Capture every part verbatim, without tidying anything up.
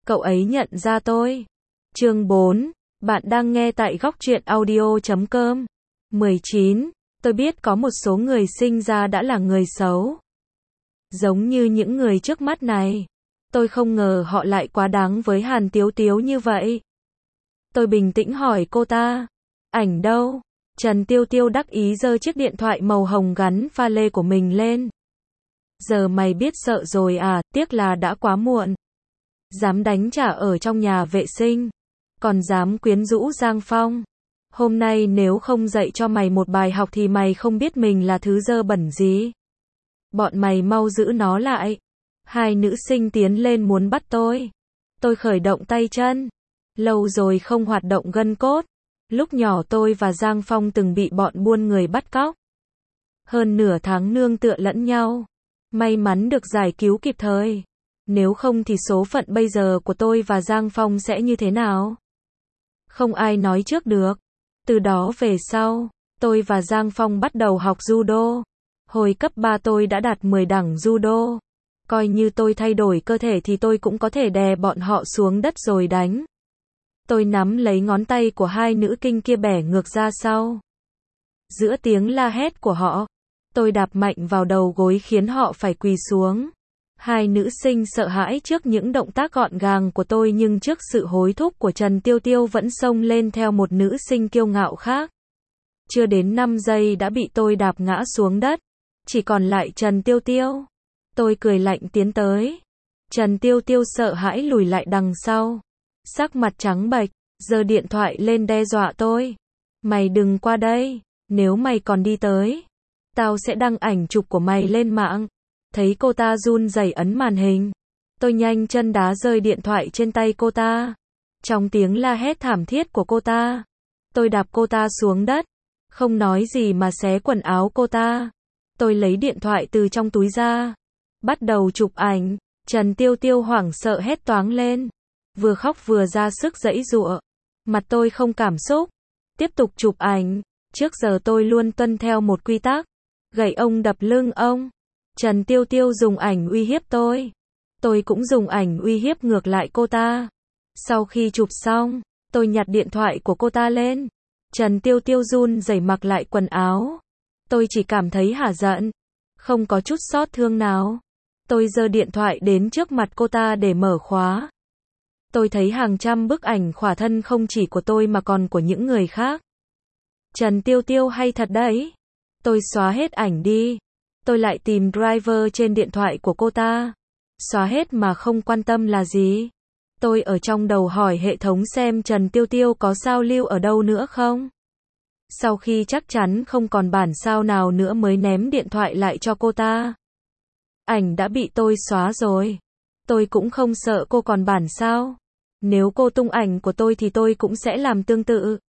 Cậu ấy nhận ra tôi. Chương bốn. Bạn đang nghe tại góc truyện audio chấm com. mười chín. Tôi biết có một số người sinh ra đã là người xấu. Giống như những người trước mắt này. Tôi không ngờ họ lại quá đáng với Hàn Tiếu Tiếu như vậy. Tôi bình tĩnh hỏi cô ta. Ảnh đâu? Trần Tiêu Tiêu đắc ý giơ chiếc điện thoại màu hồng gắn pha lê của mình lên. Giờ mày biết sợ rồi à, tiếc là đã quá muộn. Dám đánh trả ở trong nhà vệ sinh. Còn dám quyến rũ Giang Phong. Hôm nay nếu không dạy cho mày một bài học thì mày không biết mình là thứ dơ bẩn gì. Bọn mày mau giữ nó lại. Hai nữ sinh tiến lên muốn bắt tôi. Tôi khởi động tay chân. Lâu rồi không hoạt động gân cốt. Lúc nhỏ tôi và Giang Phong từng bị bọn buôn người bắt cóc. Hơn nửa tháng nương tựa lẫn nhau. May mắn được giải cứu kịp thời. Nếu không thì số phận bây giờ của tôi và Giang Phong sẽ như thế nào? Không ai nói trước được. Từ đó về sau, tôi và Giang Phong bắt đầu học judo. Hồi cấp ba tôi đã đạt mười đẳng judo. Coi như tôi thay đổi cơ thể thì tôi cũng có thể đè bọn họ xuống đất rồi đánh. Tôi nắm lấy ngón tay của hai nữ kinh kia bẻ ngược ra sau. Giữa tiếng la hét của họ, tôi đạp mạnh vào đầu gối khiến họ phải quỳ xuống. Hai nữ sinh sợ hãi trước những động tác gọn gàng của tôi nhưng trước sự hối thúc của Trần Tiêu Tiêu vẫn xông lên theo một nữ sinh kiêu ngạo khác. Chưa đến năm giây đã bị tôi đạp ngã xuống đất. Chỉ còn lại Trần Tiêu Tiêu. Tôi cười lạnh tiến tới. Trần Tiêu Tiêu sợ hãi lùi lại đằng sau. Sắc mặt trắng bệch, giơ điện thoại lên đe dọa tôi. Mày đừng qua đây, nếu mày còn đi tới, tao sẽ đăng ảnh chụp của mày lên mạng. Thấy cô ta run rẩy ấn màn hình. Tôi nhanh chân đá rơi điện thoại trên tay cô ta. Trong tiếng la hét thảm thiết của cô ta, tôi đạp cô ta xuống đất. Không nói gì mà xé quần áo cô ta. Tôi lấy điện thoại từ trong túi ra. Bắt đầu chụp ảnh. Trần Tiêu Tiêu hoảng sợ hét toáng lên. Vừa khóc vừa ra sức giãy giụa. Mặt tôi không cảm xúc. Tiếp tục chụp ảnh. Trước giờ tôi luôn tuân theo một quy tắc. Gậy ông đập lưng ông. Trần Tiêu Tiêu dùng ảnh uy hiếp tôi. Tôi cũng dùng ảnh uy hiếp ngược lại cô ta. Sau khi chụp xong, tôi nhặt điện thoại của cô ta lên. Trần Tiêu Tiêu run rẩy mặc lại quần áo. Tôi chỉ cảm thấy hả giận. Không có chút xót thương nào. Tôi giơ điện thoại đến trước mặt cô ta để mở khóa. Tôi thấy hàng trăm bức ảnh khỏa thân không chỉ của tôi mà còn của những người khác. Trần Tiêu Tiêu hay thật đấy. Tôi xóa hết ảnh đi. Tôi lại tìm driver trên điện thoại của cô ta. Xóa hết mà không quan tâm là gì? Tôi ở trong đầu hỏi hệ thống xem Trần Tiêu Tiêu có sao lưu ở đâu nữa không? Sau khi chắc chắn không còn bản sao nào nữa mới ném điện thoại lại cho cô ta. Ảnh đã bị tôi xóa rồi. Tôi cũng không sợ cô còn bản sao. Nếu cô tung ảnh của tôi thì tôi cũng sẽ làm tương tự.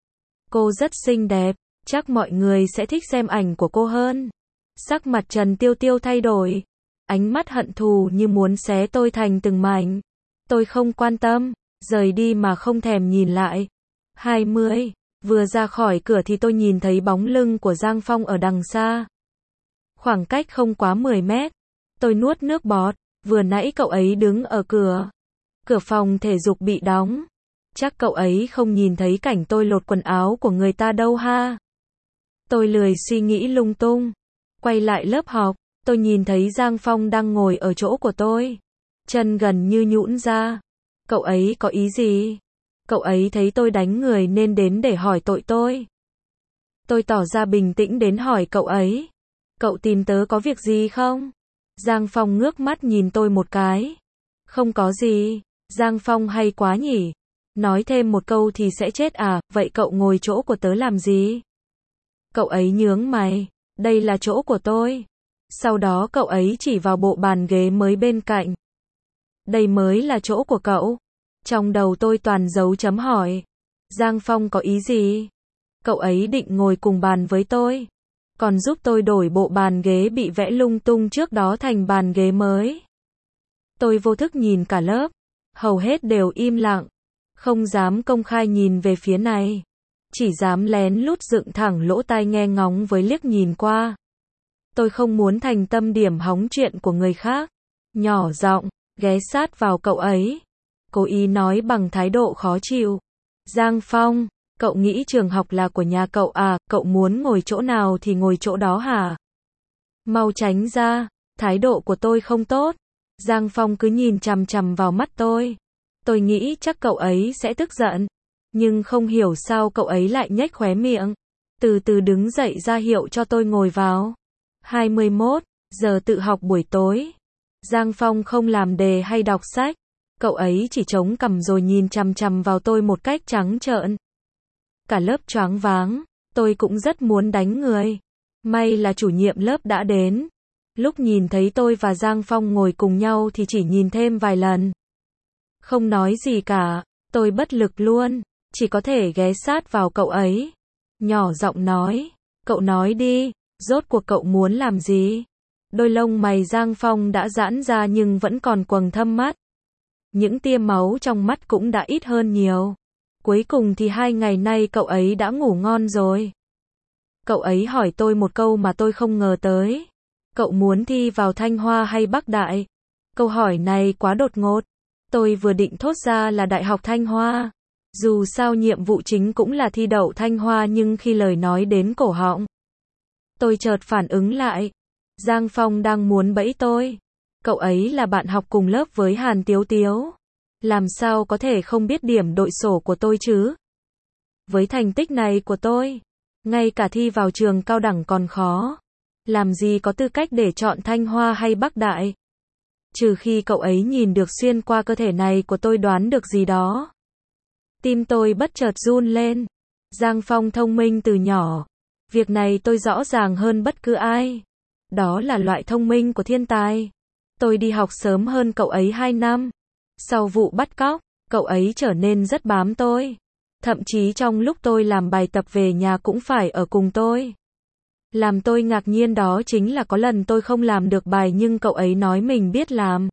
Cô rất xinh đẹp, chắc mọi người sẽ thích xem ảnh của cô hơn. Sắc mặt Trần Tiêu Tiêu thay đổi. Ánh mắt hận thù như muốn xé tôi thành từng mảnh. Tôi không quan tâm, rời đi mà không thèm nhìn lại. hai mươi. Vừa ra khỏi cửa thì tôi nhìn thấy bóng lưng của Giang Phong ở đằng xa. Khoảng cách không quá mười mét. Tôi nuốt nước bọt. Vừa nãy cậu ấy đứng ở cửa. Cửa phòng thể dục bị đóng. Chắc cậu ấy không nhìn thấy cảnh tôi lột quần áo của người ta đâu ha. Tôi lười suy nghĩ lung tung. Quay lại lớp học, tôi nhìn thấy Giang Phong đang ngồi ở chỗ của tôi. Chân gần như nhũn ra. Cậu ấy có ý gì? Cậu ấy thấy tôi đánh người nên đến để hỏi tội tôi. Tôi tỏ ra bình tĩnh đến hỏi cậu ấy. Cậu tìm tớ có việc gì không? Giang Phong ngước mắt nhìn tôi một cái. Không có gì. Giang Phong hay quá nhỉ. Nói thêm một câu thì sẽ chết à, vậy cậu ngồi chỗ của tớ làm gì? Cậu ấy nhướng mày. Đây là chỗ của tôi. Sau đó cậu ấy chỉ vào bộ bàn ghế mới bên cạnh. Đây mới là chỗ của cậu. Trong đầu tôi toàn dấu chấm hỏi. Giang Phong có ý gì? Cậu ấy định ngồi cùng bàn với tôi. Còn giúp tôi đổi bộ bàn ghế bị vẽ lung tung trước đó thành bàn ghế mới. Tôi vô thức nhìn cả lớp. Hầu hết đều im lặng. Không dám công khai nhìn về phía này. Chỉ dám lén lút dựng thẳng lỗ tai nghe ngóng với liếc nhìn qua. Tôi không muốn thành tâm điểm hóng chuyện của người khác. Nhỏ giọng, ghé sát vào cậu ấy. cố ý nói bằng thái độ khó chịu. Giang Phong, cậu nghĩ trường học là của nhà cậu à, cậu muốn ngồi chỗ nào thì ngồi chỗ đó hả? Mau tránh ra, thái độ của tôi không tốt. Giang Phong cứ nhìn chằm chằm vào mắt tôi. Tôi nghĩ chắc cậu ấy sẽ tức giận. Nhưng không hiểu sao cậu ấy lại nhếch khóe miệng. Từ từ đứng dậy ra hiệu cho tôi ngồi vào. hai mươi mốt giờ tự học buổi tối. Giang Phong không làm đề hay đọc sách. Cậu ấy chỉ chống cằm rồi nhìn chằm chằm vào tôi một cách trắng trợn. Cả lớp choáng váng. Tôi cũng rất muốn đánh người. May là chủ nhiệm lớp đã đến. Lúc nhìn thấy tôi và Giang Phong ngồi cùng nhau thì chỉ nhìn thêm vài lần. Không nói gì cả. Tôi bất lực luôn. Chỉ có thể ghé sát vào cậu ấy. Nhỏ giọng nói. Cậu nói đi. Rốt cuộc cậu muốn làm gì? Đôi lông mày Giang Phong đã giãn ra nhưng vẫn còn quầng thâm mắt. Những tia máu trong mắt cũng đã ít hơn nhiều. Cuối cùng thì hai ngày nay cậu ấy đã ngủ ngon rồi. Cậu ấy hỏi tôi một câu mà tôi không ngờ tới. Cậu muốn thi vào Thanh Hoa hay Bắc Đại? Câu hỏi này quá đột ngột. Tôi vừa định thốt ra là Đại học Thanh Hoa. Dù sao nhiệm vụ chính cũng là thi đậu Thanh Hoa nhưng khi lời nói đến cổ họng, tôi chợt phản ứng lại. Giang Phong đang muốn bẫy tôi. Cậu ấy là bạn học cùng lớp với Hàn Tiếu Tiếu. Làm sao có thể không biết điểm đội sổ của tôi chứ? Với thành tích này của tôi, ngay cả thi vào trường cao đẳng còn khó. Làm gì có tư cách để chọn Thanh Hoa hay Bắc Đại? Trừ khi cậu ấy nhìn được xuyên qua cơ thể này của tôi đoán được gì đó. Tim tôi bất chợt run lên. Giang Phong thông minh từ nhỏ. Việc này tôi rõ ràng hơn bất cứ ai. Đó là loại thông minh của thiên tài. Tôi đi học sớm hơn cậu ấy hai năm. Sau vụ bắt cóc, cậu ấy trở nên rất bám tôi. Thậm chí trong lúc tôi làm bài tập về nhà cũng phải ở cùng tôi. Làm tôi ngạc nhiên đó chính là có lần tôi không làm được bài nhưng cậu ấy nói mình biết làm.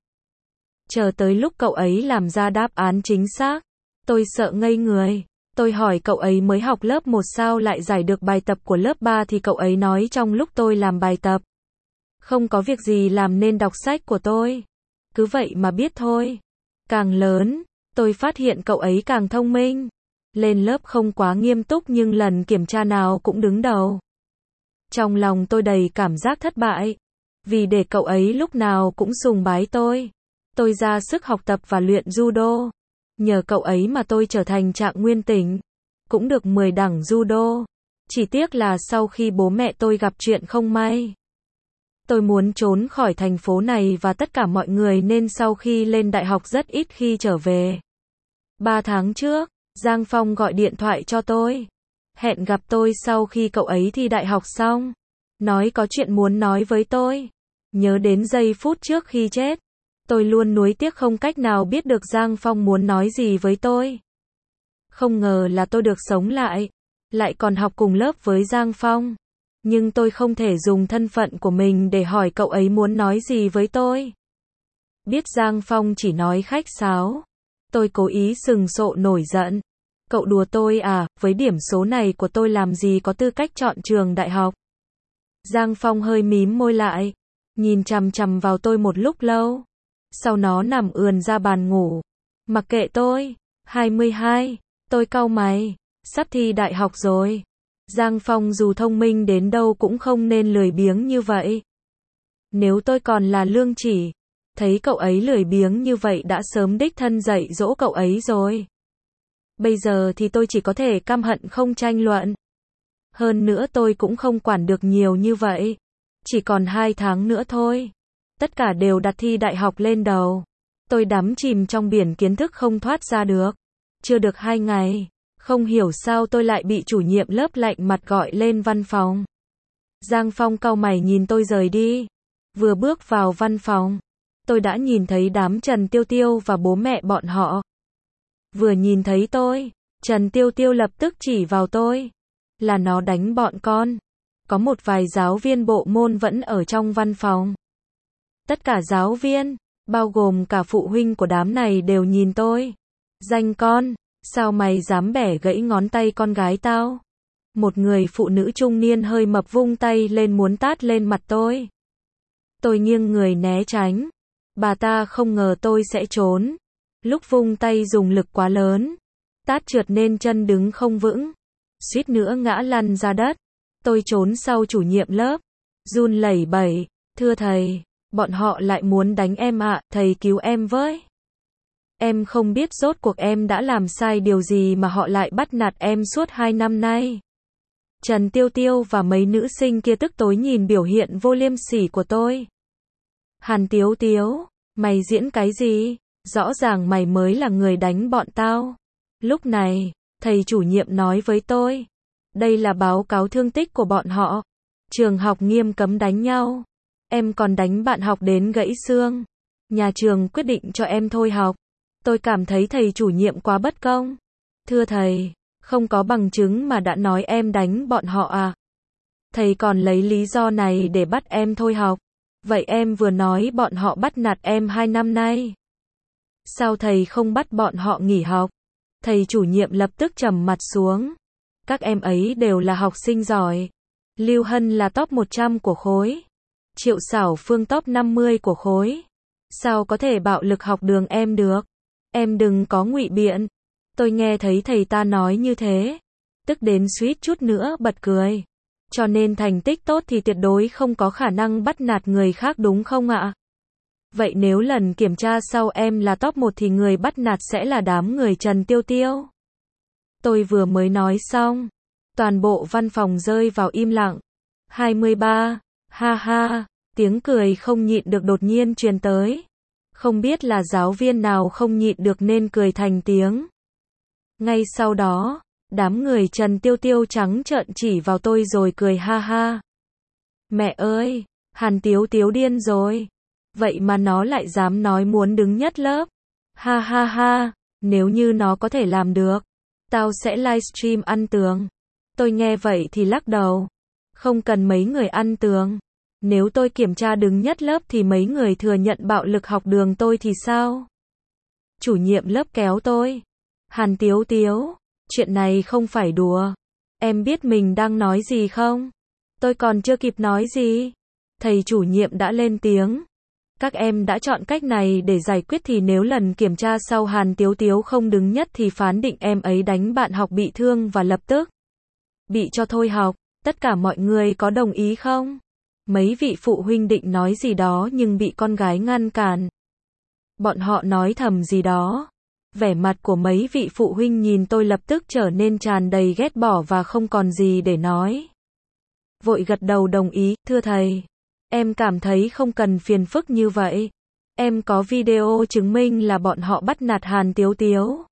Chờ tới lúc cậu ấy làm ra đáp án chính xác, tôi sợ ngây người. Tôi hỏi cậu ấy mới học lớp một sao lại giải được bài tập của lớp ba thì cậu ấy nói trong lúc tôi làm bài tập. Không có việc gì làm nên đọc sách của tôi. Cứ vậy mà biết thôi. Càng lớn, tôi phát hiện cậu ấy càng thông minh. Lên lớp không quá nghiêm túc nhưng lần kiểm tra nào cũng đứng đầu. Trong lòng tôi đầy cảm giác thất bại. Vì để cậu ấy lúc nào cũng sùng bái tôi. Tôi ra sức học tập và luyện judo. Nhờ cậu ấy mà tôi trở thành trạng nguyên tỉnh. Cũng được mười đẳng judo. Chỉ tiếc là sau khi bố mẹ tôi gặp chuyện không may. Tôi muốn trốn khỏi thành phố này và tất cả mọi người nên sau khi lên đại học rất ít khi trở về. Ba tháng trước, Giang Phong gọi điện thoại cho tôi. Hẹn gặp tôi sau khi cậu ấy thi đại học xong. Nói có chuyện muốn nói với tôi. Nhớ đến giây phút trước khi chết. Tôi luôn nuối tiếc không cách nào biết được Giang Phong muốn nói gì với tôi. Không ngờ là tôi được sống lại. Lại còn học cùng lớp với Giang Phong. Nhưng tôi không thể dùng thân phận của mình để hỏi cậu ấy muốn nói gì với tôi. Biết Giang Phong chỉ nói khách sáo. Tôi cố ý sừng sộ nổi giận. Cậu đùa tôi à, với điểm số này của tôi làm gì có tư cách chọn trường đại học. Giang Phong hơi mím môi lại. Nhìn chằm chằm vào tôi một lúc lâu. Sau nó nằm ườn ra bàn ngủ. Mặc kệ tôi. hai mươi hai. Tôi cau mày. Sắp thi đại học rồi. Giang Phong dù thông minh đến đâu cũng không nên lười biếng như vậy. Nếu tôi còn là Lương Chỉ, thấy cậu ấy lười biếng như vậy đã sớm đích thân dạy dỗ cậu ấy rồi. Bây giờ thì tôi chỉ có thể căm hận không tranh luận. Hơn nữa tôi cũng không quản được nhiều như vậy. Chỉ còn hai tháng nữa thôi. Tất cả đều đặt thi đại học lên đầu. Tôi đắm chìm trong biển kiến thức không thoát ra được. Chưa được hai ngày. Không hiểu sao tôi lại bị chủ nhiệm lớp lạnh mặt gọi lên văn phòng. Giang Phong cau mày nhìn tôi rời đi. Vừa bước vào văn phòng, tôi đã nhìn thấy đám Trần Tiêu Tiêu và bố mẹ bọn họ. Vừa nhìn thấy tôi, Trần Tiêu Tiêu lập tức chỉ vào tôi. Là nó đánh bọn con. Có một vài giáo viên bộ môn vẫn ở trong văn phòng. Tất cả giáo viên, bao gồm cả phụ huynh của đám này đều nhìn tôi. Danh con. Sao mày dám bẻ gãy ngón tay con gái tao? Một người phụ nữ trung niên hơi mập vung tay lên muốn tát lên mặt tôi. Tôi nghiêng người né tránh. Bà ta không ngờ tôi sẽ trốn. Lúc vung tay dùng lực quá lớn, tát trượt nên chân đứng không vững, suýt nữa ngã lăn ra đất. Tôi trốn sau chủ nhiệm lớp, run lẩy bẩy, thưa thầy, bọn họ lại muốn đánh em ạ, thầy cứu em với. Em không biết rốt cuộc em đã làm sai điều gì mà họ lại bắt nạt em suốt hai năm nay. Trần Tiêu Tiêu và mấy nữ sinh kia tức tối nhìn biểu hiện vô liêm sỉ của tôi. Hàn Tiếu Tiếu, mày diễn cái gì? Rõ ràng mày mới là người đánh bọn tao. Lúc này, thầy chủ nhiệm nói với tôi, đây là báo cáo thương tích của bọn họ. Trường học nghiêm cấm đánh nhau. Em còn đánh bạn học đến gãy xương. Nhà trường quyết định cho em thôi học. Tôi cảm thấy thầy chủ nhiệm quá bất công. Thưa thầy, không có bằng chứng mà đã nói em đánh bọn họ à? Thầy còn lấy lý do này để bắt em thôi học. Vậy em vừa nói bọn họ bắt nạt em hai năm nay. Sao thầy không bắt bọn họ nghỉ học? Thầy chủ nhiệm lập tức trầm mặt xuống. Các em ấy đều là học sinh giỏi. Lưu Hân là top một trăm của khối. Triệu Xảo Phương top năm mươi của khối. Sao có thể bạo lực học đường em được? Em đừng có ngụy biện. Tôi nghe thấy thầy ta nói như thế, tức đến suýt chút nữa bật cười. Cho nên thành tích tốt thì tuyệt đối không có khả năng bắt nạt người khác đúng không ạ? Vậy nếu lần kiểm tra sau em là top một thì người bắt nạt sẽ là đám người Trần Tiêu Tiêu. Tôi vừa mới nói xong, toàn bộ văn phòng rơi vào im lặng. hai mươi ba, ha ha, tiếng cười không nhịn được đột nhiên truyền tới. Không biết là giáo viên nào không nhịn được nên cười thành tiếng. Ngay sau đó, đám người Trần Tiêu Tiêu trắng trợn chỉ vào tôi rồi cười ha ha. Mẹ ơi, Hàn Tiếu Tiếu điên rồi. Vậy mà nó lại dám nói muốn đứng nhất lớp. Ha ha ha, nếu như nó có thể làm được, tao sẽ livestream ăn tường. Tôi nghe vậy thì lắc đầu. Không cần mấy người ăn tường. Nếu tôi kiểm tra đứng nhất lớp thì mấy người thừa nhận bạo lực học đường tôi thì sao? Chủ nhiệm lớp kéo tôi. Hàn Tiếu Tiếu, chuyện này không phải đùa. Em biết mình đang nói gì không? Tôi còn chưa kịp nói gì. Thầy chủ nhiệm đã lên tiếng. Các em đã chọn cách này để giải quyết thì nếu lần kiểm tra sau Hàn Tiếu Tiếu không đứng nhất thì phán định em ấy đánh bạn học bị thương và lập tức bị cho thôi học. Tất cả mọi người có đồng ý không? Mấy vị phụ huynh định nói gì đó nhưng bị con gái ngăn cản. Bọn họ nói thầm gì đó. Vẻ mặt của mấy vị phụ huynh nhìn tôi lập tức trở nên tràn đầy ghét bỏ và không còn gì để nói. Vội gật đầu đồng ý, thưa thầy. Em cảm thấy không cần phiền phức như vậy. Em có video chứng minh là bọn họ bắt nạt Hàn Tiếu Tiếu.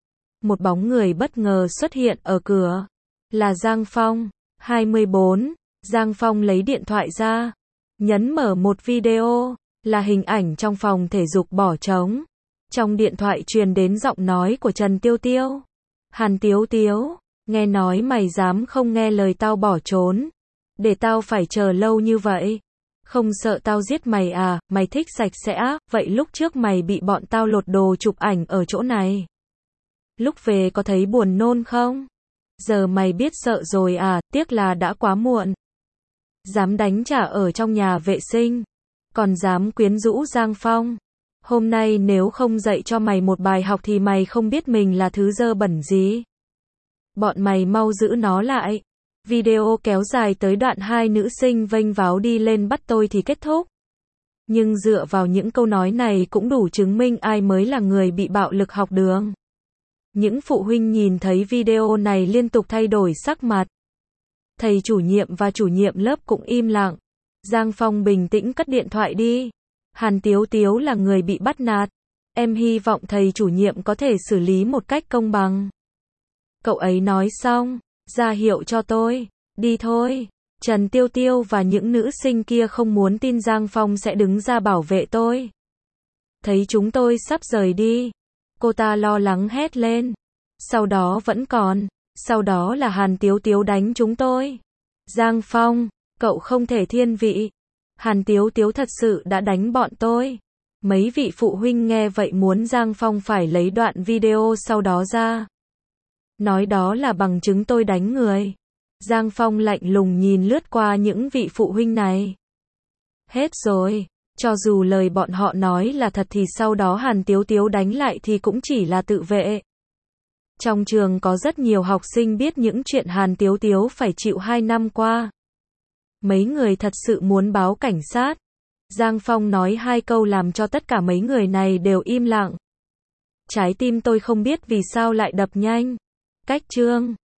Một bóng người bất ngờ xuất hiện ở cửa. Là Giang Phong, hai mươi bốn. Giang Phong lấy điện thoại ra. Nhấn mở một video. Là hình ảnh trong phòng thể dục bỏ trống. Trong điện thoại truyền đến giọng nói của Trần Tiêu Tiêu. Hàn Tiếu Tiếu, nghe nói mày dám không nghe lời tao bỏ trốn. Để tao phải chờ lâu như vậy. Không sợ tao giết mày à, mày thích sạch sẽ, vậy lúc trước mày bị bọn tao lột đồ chụp ảnh ở chỗ này. Lúc về có thấy buồn nôn không? Giờ mày biết sợ rồi à, tiếc là đã quá muộn. Dám đánh trả ở trong nhà vệ sinh. Còn dám quyến rũ Giang Phong. Hôm nay nếu không dạy cho mày một bài học thì mày không biết mình là thứ dơ bẩn gì. Bọn mày mau giữ nó lại. Video kéo dài tới đoạn hai nữ sinh vênh váo đi lên bắt tôi thì kết thúc. Nhưng dựa vào những câu nói này cũng đủ chứng minh ai mới là người bị bạo lực học đường. Những phụ huynh nhìn thấy video này liên tục thay đổi sắc mặt. Thầy chủ nhiệm và chủ nhiệm lớp cũng im lặng. Giang Phong bình tĩnh cất điện thoại đi. Hàn Tiếu Tiếu là người bị bắt nạt. Em hy vọng thầy chủ nhiệm có thể xử lý một cách công bằng. Cậu ấy nói xong, ra hiệu cho tôi. Đi thôi. Trần Tiêu Tiêu và những nữ sinh kia không muốn tin Giang Phong sẽ đứng ra bảo vệ tôi. Thấy chúng tôi sắp rời đi. Cô ta lo lắng hét lên. Sau đó vẫn còn. Sau đó là Hàn Tiếu Tiếu đánh chúng tôi. Giang Phong, cậu không thể thiên vị. Hàn Tiếu Tiếu thật sự đã đánh bọn tôi. Mấy vị phụ huynh nghe vậy muốn Giang Phong phải lấy đoạn video sau đó ra. Nói đó là bằng chứng tôi đánh người. Giang Phong lạnh lùng nhìn lướt qua những vị phụ huynh này. Hết rồi. Cho dù lời bọn họ nói là thật thì sau đó Hàn Tiếu Tiếu đánh lại thì cũng chỉ là tự vệ. Trong trường có rất nhiều học sinh biết những chuyện Hàn Tiếu Tiếu phải chịu hai năm qua. Mấy người thật sự muốn báo cảnh sát. Giang Phong nói hai câu làm cho tất cả mấy người này đều im lặng. Trái tim tôi không biết vì sao lại đập nhanh. Cách chương